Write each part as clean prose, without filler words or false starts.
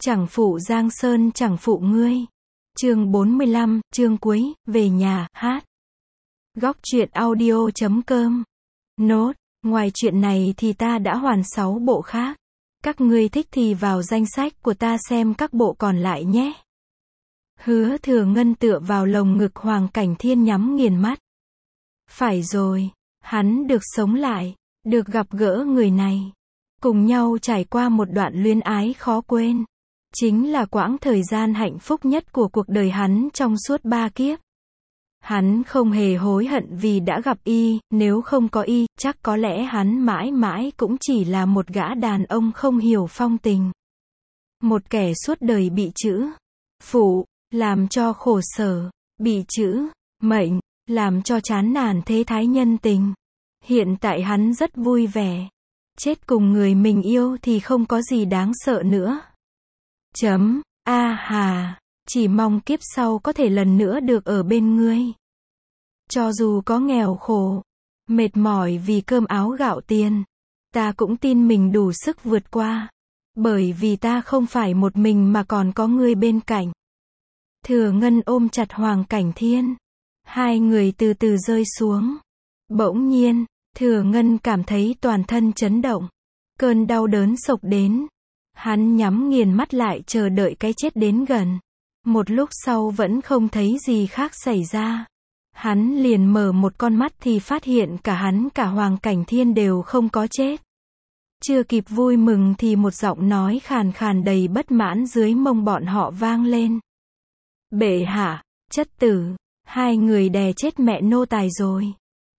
Chẳng phụ Giang Sơn chẳng phụ ngươi. Chương 45, chương cuối, về nhà, hát. Góc truyện audio.com. Nốt, ngoài chuyện này thì ta đã hoàn 6 bộ khác. Các ngươi thích thì vào danh sách của ta xem các bộ còn lại nhé. Hứa Thừa Ngân tựa vào lồng ngực Hoàng Cảnh Thiên nhắm nghiền mắt. Phải rồi, hắn được sống lại, được gặp gỡ người này. Cùng nhau trải qua một đoạn luyến ái khó quên. Chính là quãng thời gian hạnh phúc nhất của cuộc đời hắn trong suốt 3 kiếp. Hắn không hề hối hận vì đã gặp y, nếu không có y, chắc có lẽ hắn mãi mãi cũng chỉ là một gã đàn ông không hiểu phong tình. Một kẻ suốt đời bị chữ phụ làm cho khổ sở, bị chữ mệnh làm cho chán nản thế thái nhân tình. Hiện tại hắn rất vui vẻ. Chết cùng người mình yêu thì không có gì đáng sợ nữa. Hà, chỉ mong kiếp sau có thể lần nữa được ở bên ngươi. Cho dù có nghèo khổ, mệt mỏi vì cơm áo gạo tiền, ta cũng tin mình đủ sức vượt qua. Bởi vì ta không phải một mình mà còn có ngươi bên cạnh. Thừa Ngân ôm chặt Hoàng Cảnh Thiên. Hai người từ từ rơi xuống. Bỗng nhiên, Thừa Ngân cảm thấy toàn thân chấn động. Cơn đau đớn xộc đến. Hắn nhắm nghiền mắt lại chờ đợi cái chết đến gần. Một lúc sau vẫn không thấy gì khác xảy ra. Hắn liền mở một con mắt thì phát hiện cả hắn cả Hoàng Cảnh Thiên đều không có chết. Chưa kịp vui mừng thì một giọng nói khàn khàn đầy bất mãn dưới mông bọn họ vang lên. Bệ hạ, chất tử, hai người đè chết mẹ nô tài rồi.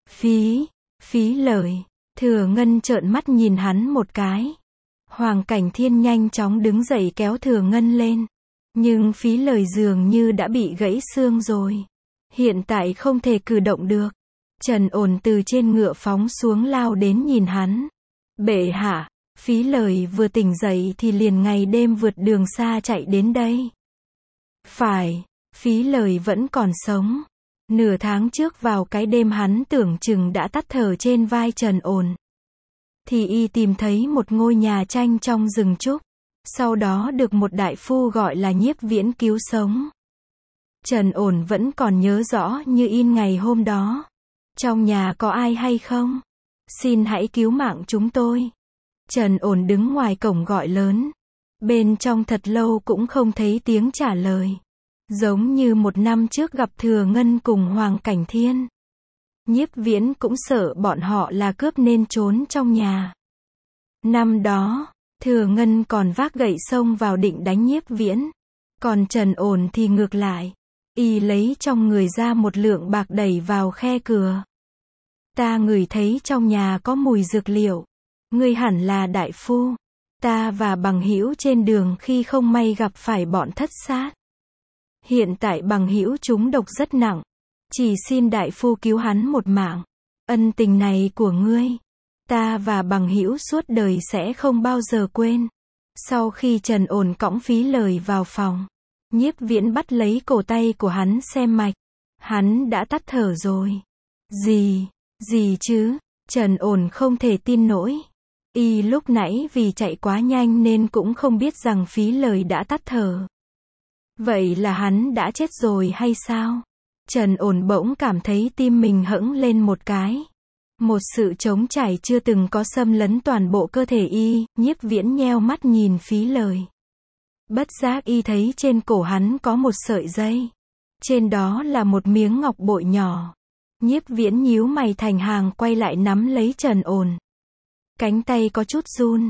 Phí lời. Thừa Ngân trợn mắt nhìn hắn một cái. Hoàng Cảnh Thiên nhanh chóng đứng dậy kéo Thừa Ngân lên. Nhưng Phí lời dường như đã bị gãy xương rồi. Hiện tại không thể cử động được. Trần Ổn từ trên ngựa phóng xuống lao đến nhìn hắn. Bệ hạ, Phí lời vừa tỉnh dậy thì liền ngày đêm vượt đường xa chạy đến đây. Phải, Phí lời vẫn còn sống. Nửa tháng trước vào cái đêm hắn tưởng chừng đã tắt thở trên vai Trần Ổn. Thì y tìm thấy một ngôi nhà tranh trong rừng trúc. Sau đó được một đại phu gọi là Nhiếp Viễn cứu sống. Trần Ổn vẫn còn nhớ rõ như in ngày hôm đó. Trong nhà có ai hay không? Xin hãy cứu mạng chúng tôi. Trần Ổn đứng ngoài cổng gọi lớn. Bên trong thật lâu cũng không thấy tiếng trả lời. Giống như một năm trước gặp Thừa Ngân cùng Hoàng Cảnh Thiên. Nhiếp Viễn cũng sợ bọn họ là cướp nên trốn trong nhà. Năm đó, Thừa Ngân còn vác gậy xông vào định đánh Nhiếp Viễn. Còn Trần Ổn thì ngược lại. Y lấy trong người ra một lượng bạc đẩy vào khe cửa. Ta ngửi thấy trong nhà có mùi dược liệu. Ngươi hẳn là đại phu. Ta và bằng hữu trên đường khi không may gặp phải bọn thất sát. Hiện tại bằng hữu chúng độc rất nặng. Chỉ xin đại phu cứu hắn một mạng. Ân tình này của ngươi, ta và bằng hữu suốt đời sẽ không bao giờ quên. Sau khi Trần Ổn cõng Phí lời vào phòng, Nhiếp Viễn bắt lấy cổ tay của hắn xem mạch. Hắn đã tắt thở rồi. Gì chứ? Trần Ổn không thể tin nổi. Y lúc nãy vì chạy quá nhanh nên cũng không biết rằng Phí lời đã tắt thở. Vậy là hắn đã chết rồi hay sao? Trần Ổn bỗng cảm thấy tim mình hững lên một cái. Một sự trống trải chưa từng có xâm lấn toàn bộ cơ thể y. Nhiếp Viễn nheo mắt nhìn Phí lời. Bất giác y thấy trên cổ hắn có một sợi dây. Trên đó là một miếng ngọc bội nhỏ. Nhiếp Viễn nhíu mày thành hàng quay lại nắm lấy Trần Ổn. Cánh tay có chút run.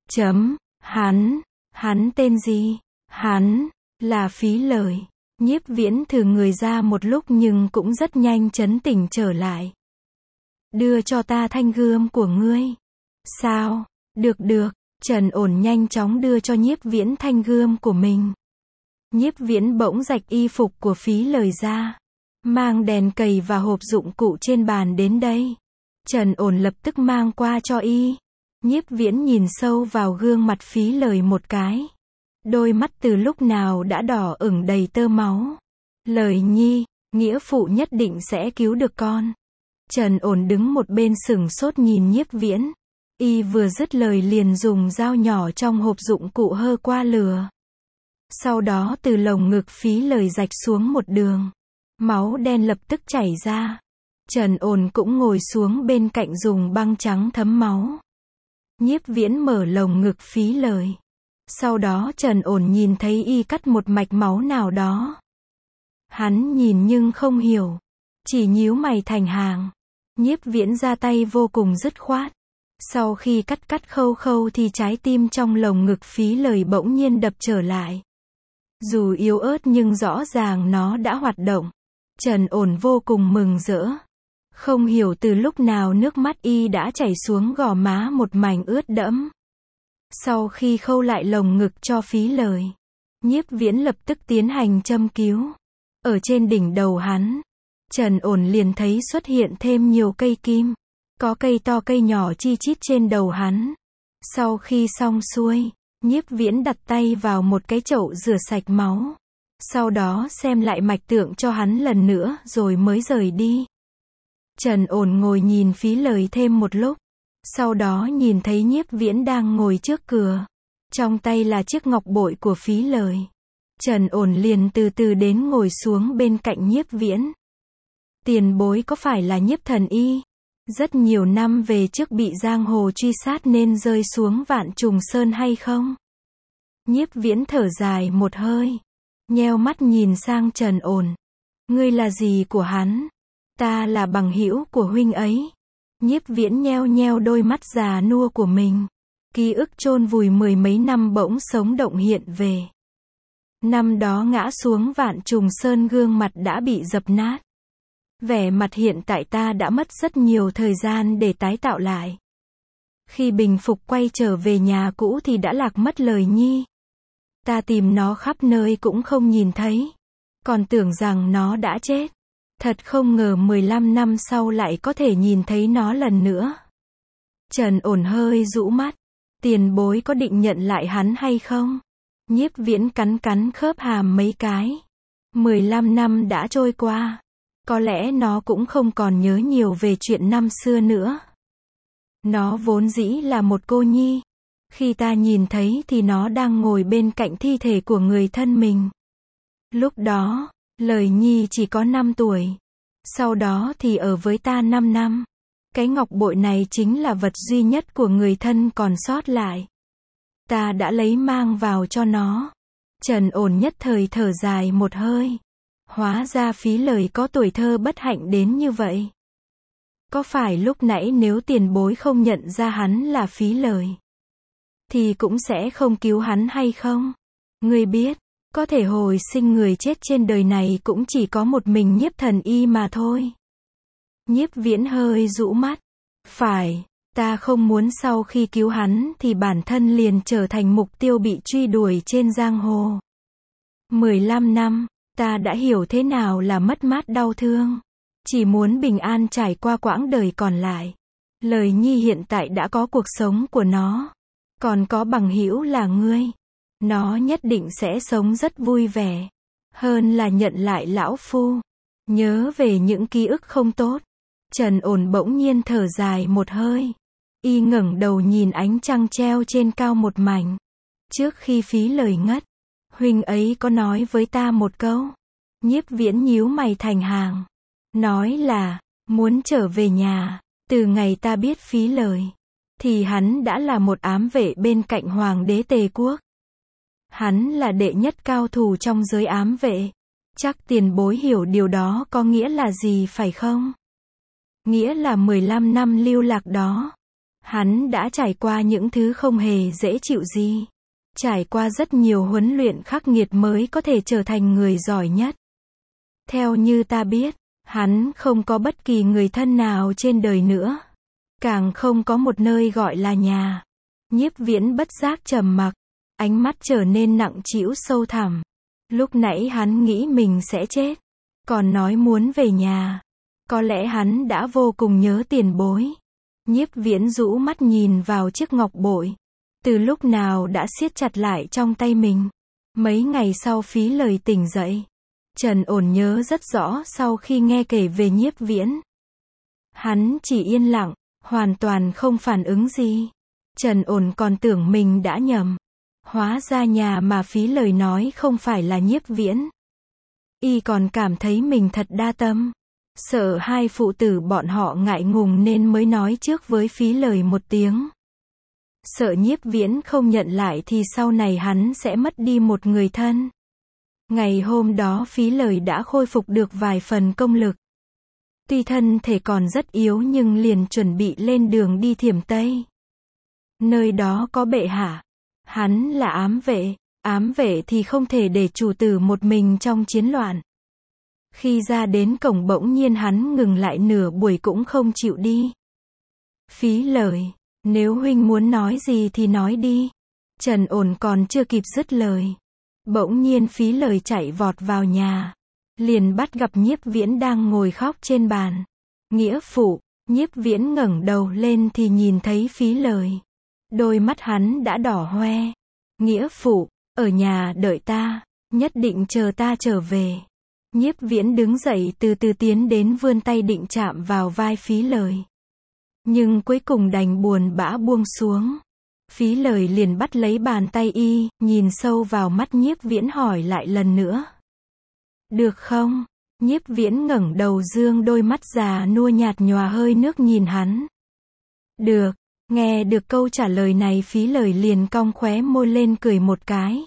Hắn tên gì? Hắn là Phí lời. Nhiếp Viễn thử người ra một lúc nhưng cũng rất nhanh trấn tỉnh trở lại. Đưa cho ta thanh gươm của ngươi. Sao? Được. Trần Ổn nhanh chóng đưa cho Nhiếp Viễn thanh gươm của mình. Nhiếp Viễn bỗng rạch y phục của Phí lời ra. Mang đèn cầy và hộp dụng cụ trên bàn đến đây. Trần Ổn lập tức mang qua cho y. Nhiếp Viễn nhìn sâu vào gương mặt Phí lời một cái. Đôi mắt từ lúc nào đã đỏ ửng đầy tơ máu. Lời nhi, nghĩa phụ nhất định sẽ cứu được con. Trần Ổn đứng một bên sửng sốt nhìn Nhiếp Viễn. Y vừa dứt lời liền dùng dao nhỏ trong hộp dụng cụ hơ qua lửa. Sau đó từ lồng ngực Phí Lời rạch xuống một đường. Máu đen lập tức chảy ra. Trần Ổn cũng ngồi xuống bên cạnh dùng băng trắng thấm máu. Nhiếp Viễn mở lồng ngực Phí Lời. Sau đó Trần Ổn nhìn thấy y cắt một mạch máu nào đó. Hắn nhìn nhưng không hiểu. Chỉ nhíu mày thành hàng. Nhiếp Viễn ra tay vô cùng dứt khoát. Sau khi cắt khâu khâu thì trái tim trong lồng ngực Phí Lời bỗng nhiên đập trở lại. Dù yếu ớt nhưng rõ ràng nó đã hoạt động. Trần Ổn vô cùng mừng rỡ. Không hiểu từ lúc nào nước mắt y đã chảy xuống gò má một mảnh ướt đẫm. Sau khi khâu lại lồng ngực cho Phí Lời, Nhiếp Viễn lập tức tiến hành châm cứu. Ở trên đỉnh đầu hắn, Trần Ổn liền thấy xuất hiện thêm nhiều cây kim. Có cây to cây nhỏ chi chít trên đầu hắn. Sau khi xong xuôi, Nhiếp Viễn đặt tay vào một cái chậu rửa sạch máu. Sau đó xem lại mạch tượng cho hắn lần nữa rồi mới rời đi. Trần Ổn ngồi nhìn Phí Lời thêm một lúc. Sau đó nhìn thấy Nhiếp Viễn đang ngồi trước cửa. Trong tay là chiếc ngọc bội của Phí Lời. Trần Ổn liền từ từ đến ngồi xuống bên cạnh Nhiếp Viễn. Tiền bối có phải là Nhiếp Thần Y? Rất nhiều năm về trước bị giang hồ truy sát nên rơi xuống Vạn Trùng Sơn hay không? Nhiếp Viễn thở dài một hơi. Nheo mắt nhìn sang Trần Ổn. Ngươi là gì của hắn? Ta là bằng hữu của huynh ấy. Nhiếp Viễn nheo nheo đôi mắt già nua của mình. Ký ức chôn vùi mười mấy năm bỗng sống động hiện về. Năm đó ngã xuống Vạn Trùng Sơn gương mặt đã bị dập nát. Vẻ mặt hiện tại ta đã mất rất nhiều thời gian để tái tạo lại. Khi bình phục quay trở về nhà cũ thì đã lạc mất Lời Nhi. Ta tìm nó khắp nơi cũng không nhìn thấy. Còn tưởng rằng nó đã chết. Thật không ngờ 15 năm sau lại có thể nhìn thấy nó lần nữa. Trần Ổn hơi rũ mắt. Tiền bối có định nhận lại hắn hay không? Nhiếp Viễn cắn khớp hàm mấy cái. 15 năm đã trôi qua. Có lẽ nó cũng không còn nhớ nhiều về chuyện năm xưa nữa. Nó vốn dĩ là một cô nhi. Khi ta nhìn thấy thì nó đang ngồi bên cạnh thi thể của người thân mình. Lúc đó, Lời Nhi chỉ có 5 tuổi. Sau đó thì ở với ta 5 năm. Cái ngọc bội này chính là vật duy nhất của người thân còn sót lại. Ta đã lấy mang vào cho nó. Trần Ổn nhất thời thở dài một hơi. Hóa ra Phí Lời có tuổi thơ bất hạnh đến như vậy. Có phải lúc nãy nếu tiền bối không nhận ra hắn là Phí Lời, thì cũng sẽ không cứu hắn hay không? Ngươi biết, có thể hồi sinh người chết trên đời này cũng chỉ có một mình Nhiếp Thần Y mà thôi. Nhiếp Viễn hơi rũ mắt. Phải, ta không muốn sau khi cứu hắn thì bản thân liền trở thành mục tiêu bị truy đuổi trên giang hồ. 15 năm, ta đã hiểu thế nào là mất mát đau thương. Chỉ muốn bình an trải qua quãng đời còn lại. Lời Nhi hiện tại đã có cuộc sống của nó. Còn có bằng hữu là ngươi. Nó nhất định sẽ sống rất vui vẻ. Hơn là nhận lại lão phu. Nhớ về những ký ức không tốt. Trần Ổn bỗng nhiên thở dài một hơi. Y ngẩng đầu nhìn ánh trăng treo trên cao một mảnh. Trước khi Phí Lời ngất, huynh ấy có nói với ta một câu. Nhiếp Viễn nhíu mày thành hàng. Nói là, muốn trở về nhà. Từ ngày ta biết Phí Lời, thì hắn đã là một ám vệ bên cạnh Hoàng đế Tề Quốc. Hắn là đệ nhất cao thủ trong giới ám vệ. Chắc tiền bối hiểu điều đó có nghĩa là gì phải không? Nghĩa là 15 năm lưu lạc đó. Hắn đã trải qua những thứ không hề dễ chịu gì. Trải qua rất nhiều huấn luyện khắc nghiệt mới có thể trở thành người giỏi nhất. Theo như ta biết, hắn không có bất kỳ người thân nào trên đời nữa. Càng không có một nơi gọi là nhà. Nhiếp Viễn bất giác trầm mặc. Ánh mắt trở nên nặng trĩu sâu thẳm. Lúc nãy hắn nghĩ mình sẽ chết. Còn nói muốn về nhà. Có lẽ hắn đã vô cùng nhớ tiền bối. Nhiếp Viễn rũ mắt nhìn vào chiếc ngọc bội. Từ lúc nào đã siết chặt lại trong tay mình. Mấy ngày sau Phí Lời tỉnh dậy. Trần Ổn nhớ rất rõ sau khi nghe kể về Nhiếp Viễn. Hắn chỉ yên lặng, hoàn toàn không phản ứng gì. Trần Ổn còn tưởng mình đã nhầm. Hóa ra nhà mà Phí Lời nói không phải là Nhiếp Viễn. Y còn cảm thấy mình thật đa tâm. Sợ hai phụ tử bọn họ ngại ngùng nên mới nói trước với Phí Lời một tiếng. Sợ Nhiếp Viễn không nhận lại thì sau này hắn sẽ mất đi một người thân. Ngày hôm đó Phí Lời đã khôi phục được vài phần công lực. Tuy thân thể còn rất yếu nhưng liền chuẩn bị lên đường đi Thiểm Tây. Nơi đó có bệ hạ. Hắn là ám vệ thì không thể để chủ tử một mình trong chiến loạn. Khi ra đến cổng bỗng nhiên hắn ngừng lại nửa buổi cũng không chịu đi. Phí Lời, nếu huynh muốn nói gì thì nói đi. Trần Ổn còn chưa kịp dứt lời. Bỗng nhiên Phí Lời chạy vọt vào nhà. Liền bắt gặp Nhiếp Viễn đang ngồi khóc trên bàn. Nghĩa phụ, Nhiếp Viễn ngẩng đầu lên thì nhìn thấy Phí Lời. Đôi mắt hắn đã đỏ hoe. Nghĩa phụ, ở nhà đợi ta, nhất định chờ ta trở về. Nhiếp Viễn đứng dậy từ từ tiến đến vươn tay định chạm vào vai Phí Lời. Nhưng cuối cùng đành buồn bã buông xuống. Phí Lời liền bắt lấy bàn tay y, nhìn sâu vào mắt Nhiếp Viễn hỏi lại lần nữa. Được không? Nhiếp Viễn ngẩng đầu dương đôi mắt già nua nhạt nhòa hơi nước nhìn hắn. Được. Nghe được câu trả lời này Phí Lời liền cong khóe môi lên cười một cái.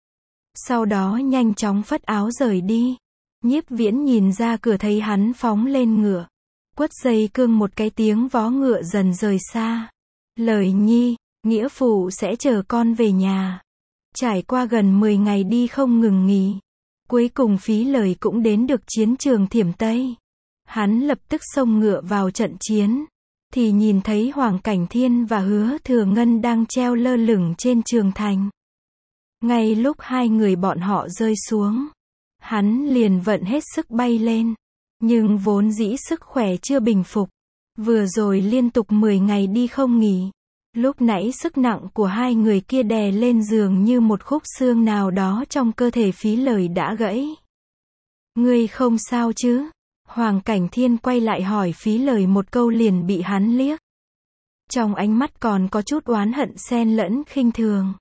Sau đó nhanh chóng phất áo rời đi. Nhiếp Viễn nhìn ra cửa thấy hắn phóng lên ngựa. Quất dây cương một cái tiếng vó ngựa dần rời xa. Lời nhi, nghĩa phụ sẽ chờ con về nhà. Trải qua gần 10 ngày đi không ngừng nghỉ. Cuối cùng Phí Lời cũng đến được chiến trường Thiểm Tây. Hắn lập tức xông ngựa vào trận chiến. Thì nhìn thấy Hoàng Cảnh Thiên và Hứa Thừa Ngân đang treo lơ lửng trên trường thành. Ngay lúc hai người bọn họ rơi xuống, hắn liền vận hết sức bay lên. Nhưng vốn dĩ sức khỏe chưa bình phục. Vừa rồi liên tục 10 ngày đi không nghỉ. Lúc nãy sức nặng của hai người kia đè lên giường như một khúc xương nào đó trong cơ thể Phí Lời đã gãy. Ngươi không sao chứ? Hoàng Cảnh Thiên quay lại hỏi Phí Lời một câu liền bị hắn liếc. Trong ánh mắt còn có chút oán hận xen lẫn khinh thường.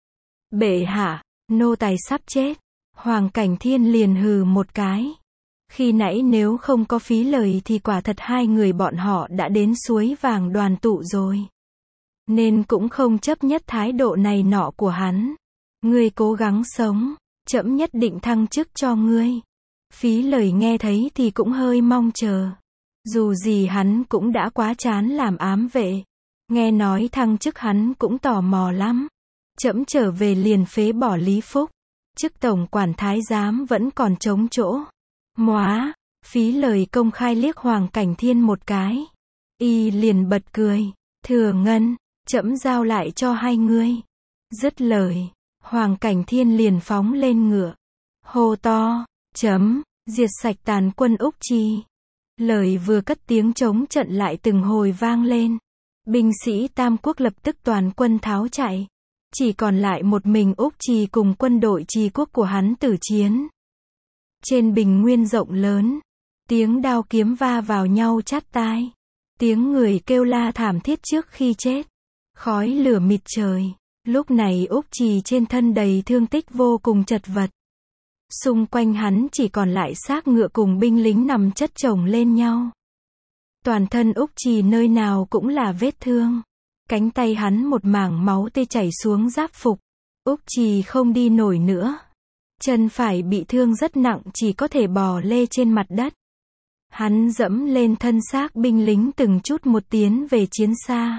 Bệ hạ, nô tài sắp chết. Hoàng Cảnh Thiên liền hừ một cái. Khi nãy nếu không có Phí Lời thì quả thật hai người bọn họ đã đến suối vàng đoàn tụ rồi. Nên cũng không chấp nhất thái độ này nọ của hắn. Ngươi cố gắng sống, trẫm nhất định thăng chức cho ngươi. Phí Lời nghe thấy thì cũng hơi mong chờ. Dù gì hắn cũng đã quá chán làm ám vệ. Nghe nói thăng chức hắn cũng tò mò lắm. Trẫm trở về liền phế bỏ Lý Phúc. Chức tổng quản thái giám vẫn còn trống chỗ. Móa, Phí Lời công khai liếc Hoàng Cảnh Thiên một cái. Y liền bật cười. Thừa Ngân, trẫm giao lại cho hai ngươi. Dứt lời, Hoàng Cảnh Thiên liền phóng lên ngựa. Hô to, chấm, diệt sạch tàn quân Úc Chi. Lời vừa cất tiếng trống trận lại từng hồi vang lên. Binh sĩ Tam Quốc lập tức toàn quân tháo chạy. Chỉ còn lại một mình Úc Chi cùng quân đội Chi quốc của hắn tử chiến. Trên bình nguyên rộng lớn, tiếng đao kiếm va vào nhau chát tai. Tiếng người kêu la thảm thiết trước khi chết. Khói lửa mịt trời. Lúc này Úc Trì trên thân đầy thương tích vô cùng chật vật. Xung quanh hắn chỉ còn lại xác ngựa cùng binh lính nằm chất chồng lên nhau. Toàn thân Úc Trì nơi nào cũng là vết thương. Cánh tay hắn một mảng máu tê chảy xuống giáp phục. Úc Trì không đi nổi nữa. Chân phải bị thương rất nặng chỉ có thể bò lê trên mặt đất. Hắn dẫm lên thân xác binh lính từng chút một tiến về chiến xa.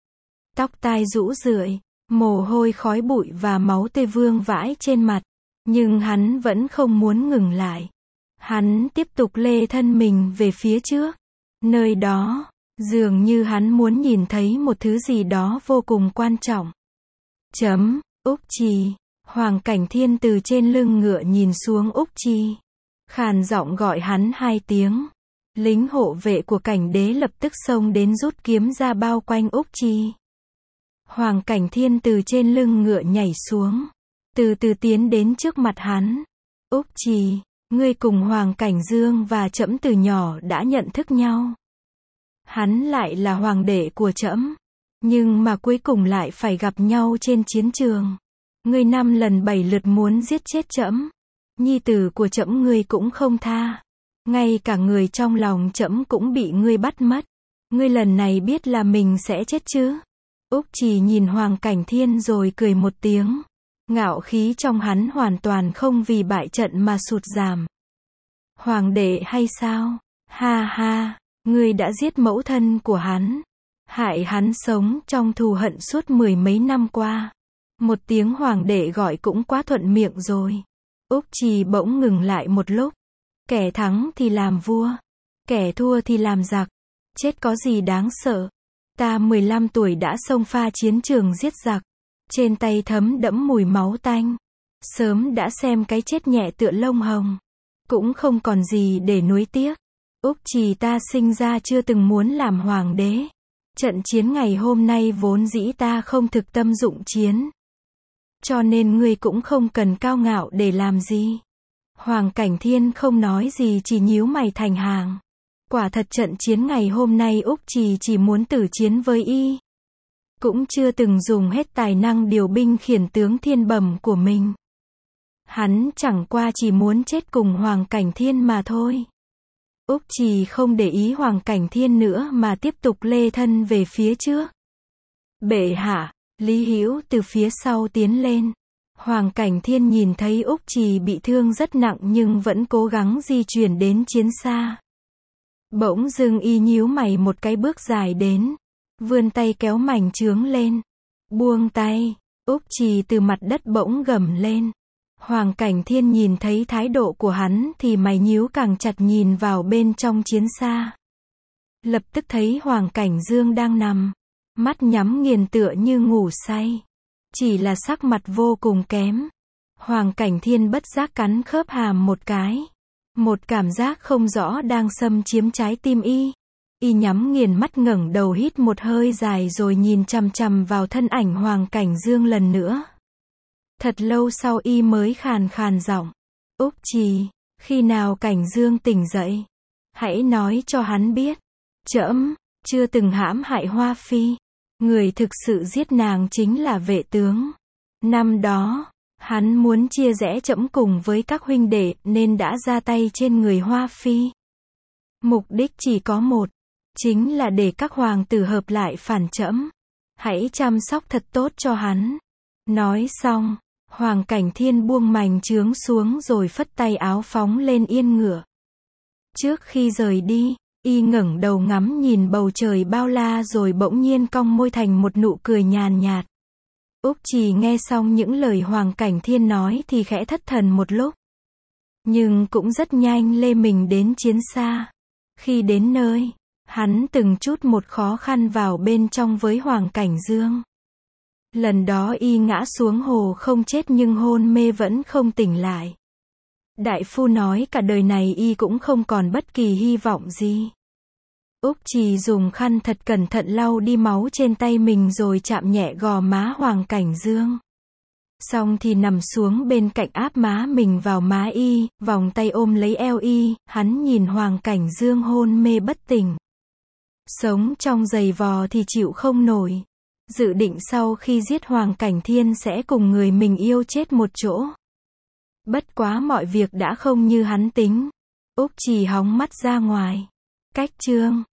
Tóc tai rũ rượi, mồ hôi khói bụi và máu tươi vương vãi trên mặt. Nhưng hắn vẫn không muốn ngừng lại. Hắn tiếp tục lê thân mình về phía trước. Nơi đó, dường như hắn muốn nhìn thấy một thứ gì đó vô cùng quan trọng. Chấm, Úc Trì. Hoàng Cảnh Thiên từ trên lưng ngựa nhìn xuống Úc Trì. Khàn giọng gọi hắn hai tiếng. Lính hộ vệ của cảnh đế lập tức xông đến rút kiếm ra bao quanh Úc Trì. Hoàng Cảnh Thiên từ trên lưng ngựa nhảy xuống. Từ từ tiến đến trước mặt hắn. Úc Trì, ngươi cùng Hoàng Cảnh Dương và trẫm từ nhỏ đã nhận thức nhau. Hắn lại là hoàng đệ của trẫm. Nhưng mà cuối cùng lại phải gặp nhau trên chiến trường. Ngươi 5 lần 7 lượt muốn giết chết trẫm. Nhi tử của trẫm ngươi cũng không tha. Ngay cả người trong lòng trẫm cũng bị ngươi bắt mất. Ngươi lần này biết là mình sẽ chết chứ? Úc Trì nhìn Hoàng Cảnh Thiên rồi cười một tiếng. Ngạo khí trong hắn hoàn toàn không vì bại trận mà sụt giảm. Hoàng đệ hay sao? Ha ha, ngươi đã giết mẫu thân của hắn. Hại hắn sống trong thù hận suốt 10 mấy năm qua. Một tiếng hoàng đệ gọi cũng quá thuận miệng rồi. Úc Trì bỗng ngừng lại một lúc. Kẻ thắng thì làm vua. Kẻ thua thì làm giặc. Chết có gì đáng sợ. Ta 15 tuổi đã xông pha chiến trường giết giặc. Trên tay thấm đẫm mùi máu tanh. Sớm đã xem cái chết nhẹ tựa lông hồng. Cũng không còn gì để nuối tiếc. Úc Trì ta sinh ra chưa từng muốn làm hoàng đế. Trận chiến ngày hôm nay vốn dĩ ta không thực tâm dụng chiến. Cho nên ngươi cũng không cần cao ngạo để làm gì. Hoàng Cảnh Thiên không nói gì chỉ nhíu mày thành hàng. Quả thật trận chiến ngày hôm nay Úc Trì chỉ muốn tử chiến với y. Cũng chưa từng dùng hết tài năng điều binh khiển tướng thiên bẩm của mình. Hắn chẳng qua chỉ muốn chết cùng Hoàng Cảnh Thiên mà thôi. Úc Trì không để ý Hoàng Cảnh Thiên nữa mà tiếp tục lê thân về phía trước. Bệ hạ, Lý Hữu từ phía sau tiến lên. Hoàng Cảnh Thiên nhìn thấy Úc Trì bị thương rất nặng nhưng vẫn cố gắng di chuyển đến chiến xa. Bỗng dưng y nhíu mày một cái bước dài đến. Vươn tay kéo mảnh chướng lên. Buông tay. Úc Trì từ mặt đất bỗng gầm lên. Hoàng Cảnh Thiên nhìn thấy thái độ của hắn thì mày nhíu càng chặt nhìn vào bên trong chiến xa. Lập tức thấy Hoàng Cảnh Dương đang nằm. Mắt nhắm nghiền tựa như ngủ say. Chỉ là sắc mặt vô cùng kém. Hoàng Cảnh Thiên bất giác cắn khớp hàm một cái. Một cảm giác không rõ đang xâm chiếm trái tim y. Y nhắm nghiền mắt ngẩng đầu hít một hơi dài rồi nhìn chằm chằm vào thân ảnh Hoàng Cảnh Dương lần nữa. Thật lâu sau y mới khàn khàn giọng. Úc Trì, khi nào Cảnh Dương tỉnh dậy? Hãy nói cho hắn biết. Trẫm chưa từng hãm hại Hoa Phi. Người thực sự giết nàng chính là Vệ tướng. Năm đó, hắn muốn chia rẽ trẫm cùng với các huynh đệ nên đã ra tay trên người Hoa Phi. Mục đích chỉ có một. Chính là để các hoàng tử hợp lại phản trẫm. Hãy chăm sóc thật tốt cho hắn. Nói xong, Hoàng Cảnh Thiên buông mảnh chướng xuống rồi phất tay áo phóng lên yên ngựa. Trước khi rời đi, y ngẩng đầu ngắm nhìn bầu trời bao la rồi bỗng nhiên cong môi thành một nụ cười nhàn nhạt. Úc Trì nghe xong những lời Hoàng Cảnh Thiên nói thì khẽ thất thần một lúc. Nhưng cũng rất nhanh lê mình đến chiến xa. Khi đến nơi, hắn từng chút một khó khăn vào bên trong với Hoàng Cảnh Dương. Lần đó y ngã xuống hồ không chết nhưng hôn mê vẫn không tỉnh lại. Đại phu nói cả đời này y cũng không còn bất kỳ hy vọng gì. Úc Trì dùng khăn thật cẩn thận lau đi máu trên tay mình rồi chạm nhẹ gò má Hoàng Cảnh Dương. Xong thì nằm xuống bên cạnh áp má mình vào má y, vòng tay ôm lấy eo y, hắn nhìn Hoàng Cảnh Dương hôn mê bất tỉnh. Sống trong giày vò thì chịu không nổi. Dự định sau khi giết Hoàng Cảnh Thiên sẽ cùng người mình yêu chết một chỗ. Bất quá mọi việc đã không như hắn tính. Úc Trì hóng mắt ra ngoài. Cách chương